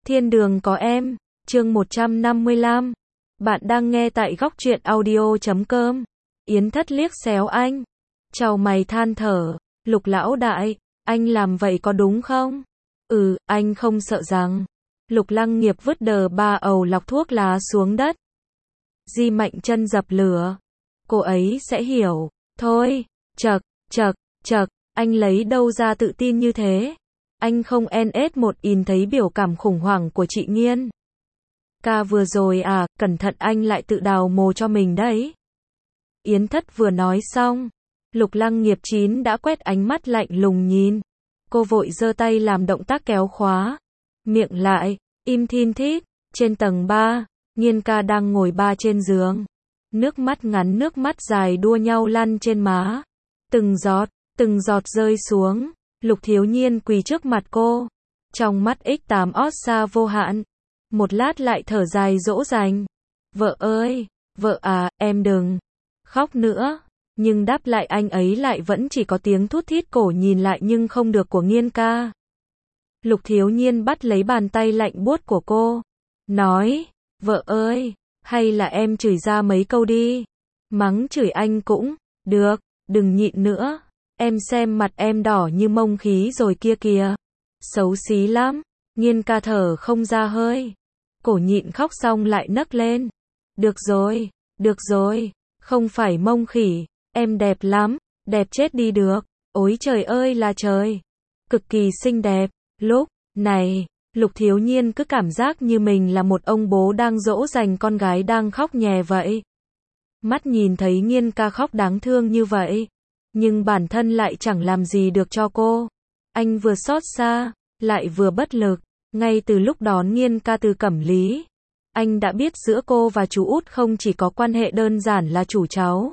Thiên đường có em, chương 155. Bạn đang nghe tại góc truyện audio.com. Yến Thất liếc xéo anh. Chào mày than thở, Lục lão đại, anh làm vậy có đúng không? Anh không sợ rằng. Lục Lăng Nghiệp vứt đờ ba ầu lọc thuốc lá xuống đất. Di Mạnh chân dập lửa. Cô ấy sẽ hiểu. Thôi, chậc, anh lấy đâu ra tự tin như thế? Anh không NS1 thấy biểu cảm khủng hoảng của chị Nghiên. Ca vừa rồi à, cẩn thận anh lại tự đào mồ cho mình đấy. Yến Thất vừa nói xong, Lục Lăng Nghiệp chín đã quét ánh mắt lạnh lùng nhìn. Cô vội giơ tay làm động tác kéo khóa. Miệng lại, im thin thít. Trên tầng 3, Nghiên ca đang ngồi ba trên giường. Nước mắt ngắn nước mắt dài đua nhau lăn trên má. Từng giọt rơi xuống. Lục Thiếu Nhiên quỳ trước mặt cô. Trong mắt X8 ót xa vô hạn. Một lát lại thở dài dỗ dành. Vợ ơi, vợ à, em đừng khóc nữa. Nhưng đáp lại anh ấy lại vẫn chỉ có tiếng thút thít cổ nhìn lại nhưng không được của Nghiên ca. Lục Thiếu Nhiên bắt lấy bàn tay lạnh buốt của cô. Nói, vợ ơi, hay là em chửi ra mấy câu đi. Mắng chửi anh cũng được, đừng nhịn nữa. Em xem mặt em đỏ như mông khí rồi kia kìa. Xấu xí lắm. Nghiên ca thở không ra hơi. Cổ nhịn khóc xong lại nấc lên. Được rồi, không phải mông khỉ. Em đẹp lắm, đẹp chết đi được. Ôi trời ơi là trời. Cực kỳ xinh đẹp. Lúc này, Lục Thiếu Nhiên cứ cảm giác như mình là một ông bố đang dỗ dành con gái đang khóc nhè vậy. Mắt nhìn thấy Nghiên ca khóc đáng thương như vậy. Nhưng bản thân lại chẳng làm gì được cho cô. Anh vừa xót xa, lại vừa bất lực. Ngay từ lúc đón Nghiên ca từ Cẩm Lý, anh đã biết giữa cô và chú út không chỉ có quan hệ đơn giản là chủ cháu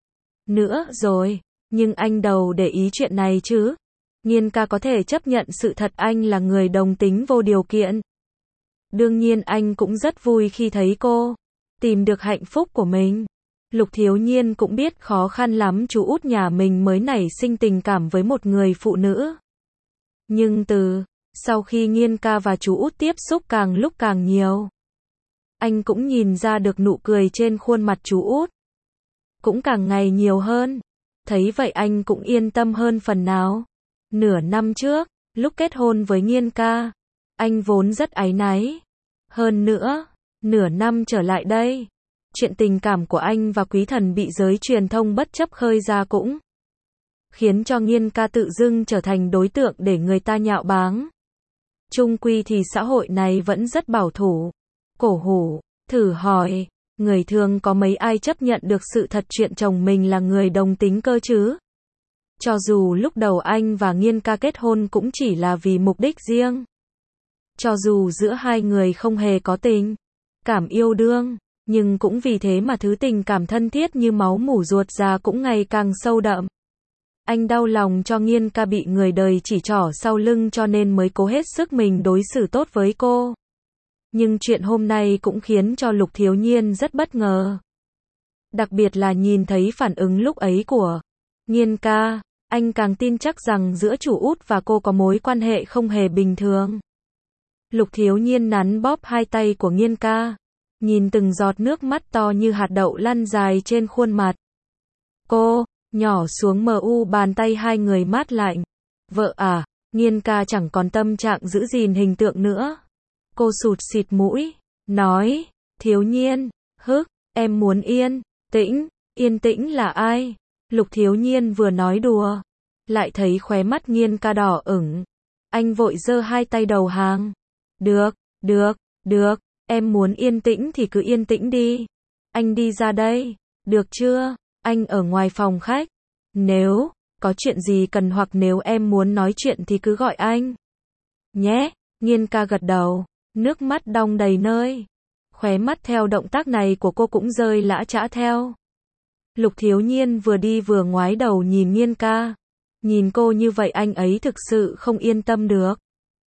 nữa rồi. Nhưng anh đâu để ý chuyện này chứ. Nghiên ca có thể chấp nhận sự thật anh là người đồng tính vô điều kiện. Đương nhiên anh cũng rất vui khi thấy cô tìm được hạnh phúc của mình. Lục Thiếu Nhiên cũng biết khó khăn lắm chú út nhà mình mới nảy sinh tình cảm với một người phụ nữ. Nhưng sau khi Nghiên ca và chú út tiếp xúc càng lúc càng nhiều, anh cũng nhìn ra được nụ cười trên khuôn mặt chú út cũng càng ngày nhiều hơn. Thấy vậy anh cũng yên tâm hơn phần nào. Nửa năm trước, lúc kết hôn với Nghiên ca, anh vốn rất áy náy. Hơn nữa, nửa năm trở lại đây, chuyện tình cảm của anh và Quý Thần bị giới truyền thông bất chấp khơi ra cũng khiến cho Nghiên ca tự dưng trở thành đối tượng để người ta nhạo báng. Chung quy thì xã hội này vẫn rất bảo thủ. Cổ hủ, thử hỏi, người thường có mấy ai chấp nhận được sự thật chuyện chồng mình là người đồng tính cơ chứ? Cho dù lúc đầu anh và Nghiên ca kết hôn cũng chỉ là vì mục đích riêng. Cho dù giữa hai người không hề có tình cảm yêu đương, nhưng cũng vì thế mà thứ tình cảm thân thiết như máu mủ ruột già cũng ngày càng sâu đậm. Anh đau lòng cho Nghiên ca bị người đời chỉ trỏ sau lưng cho nên mới cố hết sức mình đối xử tốt với cô. Nhưng chuyện hôm nay cũng khiến cho Lục Thiếu Nhiên rất bất ngờ. Đặc biệt là nhìn thấy phản ứng lúc ấy của Nghiên ca, anh càng tin chắc rằng giữa chủ út và cô có mối quan hệ không hề bình thường. Lục Thiếu Nhiên nắn bóp hai tay của Nghiên ca, nhìn từng giọt nước mắt to như hạt đậu lăn dài trên khuôn mặt cô, nhỏ xuống bàn tay hai người mát lạnh. Vợ à, Nghiên ca chẳng còn tâm trạng giữ gìn hình tượng nữa. Cô sụt xịt mũi, nói, Thiếu Nhiên, em muốn yên tĩnh là ai? Lục Thiếu Nhiên vừa nói đùa, lại thấy khóe mắt Nghiên ca đỏ ửng. Anh vội giơ hai tay đầu hàng. Được, em muốn yên tĩnh thì cứ yên tĩnh đi. Anh đi ra đây, được chưa? Anh ở ngoài phòng khách. Nếu có chuyện gì cần hoặc nếu em muốn nói chuyện thì cứ gọi anh nhé. Nghiên ca gật đầu, nước mắt đong đầy nơi. Khóe mắt theo động tác này của cô cũng rơi lã chã theo. Lục Thiếu Nhiên vừa đi vừa ngoái đầu nhìn Nghiên ca. Nhìn cô như vậy anh ấy thực sự không yên tâm được.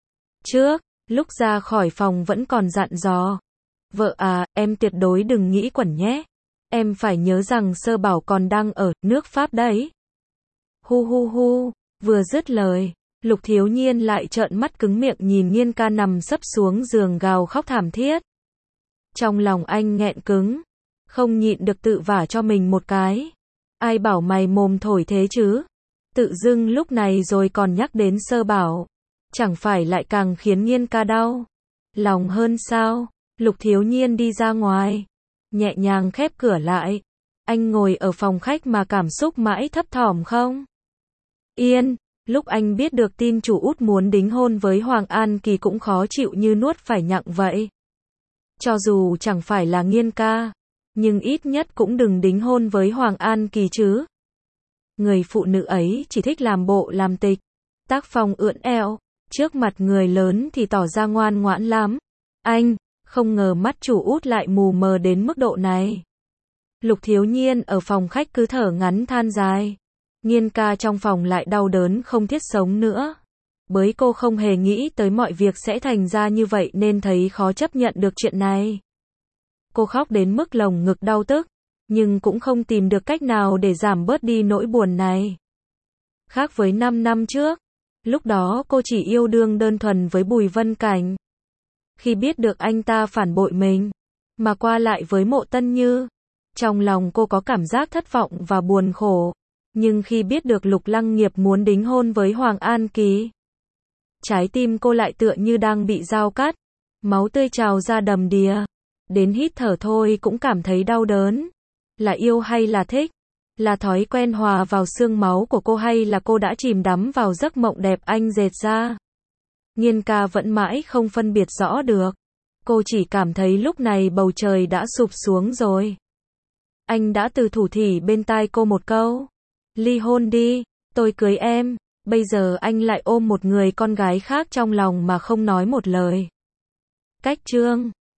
Lúc ra khỏi phòng vẫn còn dặn dò. Vợ à, em tuyệt đối đừng nghĩ quẩn nhé. Em phải nhớ rằng Sơ Bảo còn đang ở nước Pháp đấy. Hu, vừa dứt lời, Lục Thiếu Nhiên lại trợn mắt cứng miệng nhìn Nghiên ca nằm sấp xuống giường gào khóc thảm thiết. Trong lòng anh nghẹn cứng, không nhịn được tự vả cho mình một cái. Ai bảo mày mồm thổi thế chứ? Tự dưng lúc này rồi còn nhắc đến Sơ Bảo. Chẳng phải lại càng khiến Nghiên ca đau lòng hơn sao? Lục Thiếu Nhiên đi ra ngoài, nhẹ nhàng khép cửa lại. Anh ngồi ở phòng khách mà cảm xúc mãi thấp thỏm không yên. Lúc anh biết được tin chủ út muốn đính hôn với Hoàng An Kỳ cũng khó chịu như nuốt phải nhặng vậy. Cho dù chẳng phải là Nghiên ca, nhưng ít nhất cũng đừng đính hôn với Hoàng An Kỳ chứ. Người phụ nữ ấy chỉ thích làm bộ làm tịch, tác phong ưỡn eo, trước mặt người lớn thì tỏ ra ngoan ngoãn lắm. Anh không ngờ mắt chủ út lại mù mờ đến mức độ này. Lục Thiếu Nhiên ở phòng khách cứ thở ngắn than dài. Nghiên ca trong phòng lại đau đớn không thiết sống nữa. Bởi cô không hề nghĩ tới mọi việc sẽ thành ra như vậy nên thấy khó chấp nhận được chuyện này. Cô khóc đến mức lồng ngực đau tức, nhưng cũng không tìm được cách nào để giảm bớt đi nỗi buồn này. Khác với 5 năm trước, lúc đó cô chỉ yêu đương đơn thuần với Bùi Vân Cảnh. Khi biết được anh ta phản bội mình, mà qua lại với Mộ Tân Như, trong lòng cô có cảm giác thất vọng và buồn khổ. Nhưng khi biết được Lục Lăng Nghiệp muốn đính hôn với Hoàng An Kỳ, trái tim cô lại tựa như đang bị dao cắt, máu tươi trào ra đầm đìa. Đến hít thở thôi cũng cảm thấy đau đớn. Là yêu hay là thích? Là thói quen hòa vào xương máu của cô hay là cô đã chìm đắm vào giấc mộng đẹp anh dệt ra? Nghiên ca vẫn mãi không phân biệt rõ được. Cô chỉ cảm thấy lúc này bầu trời đã sụp xuống rồi. Anh đã từ thủ thỉ bên tai cô một câu. Ly hôn đi, tôi cưới em. Bây giờ anh lại ôm một người con gái khác trong lòng mà không nói một lời. Cách chương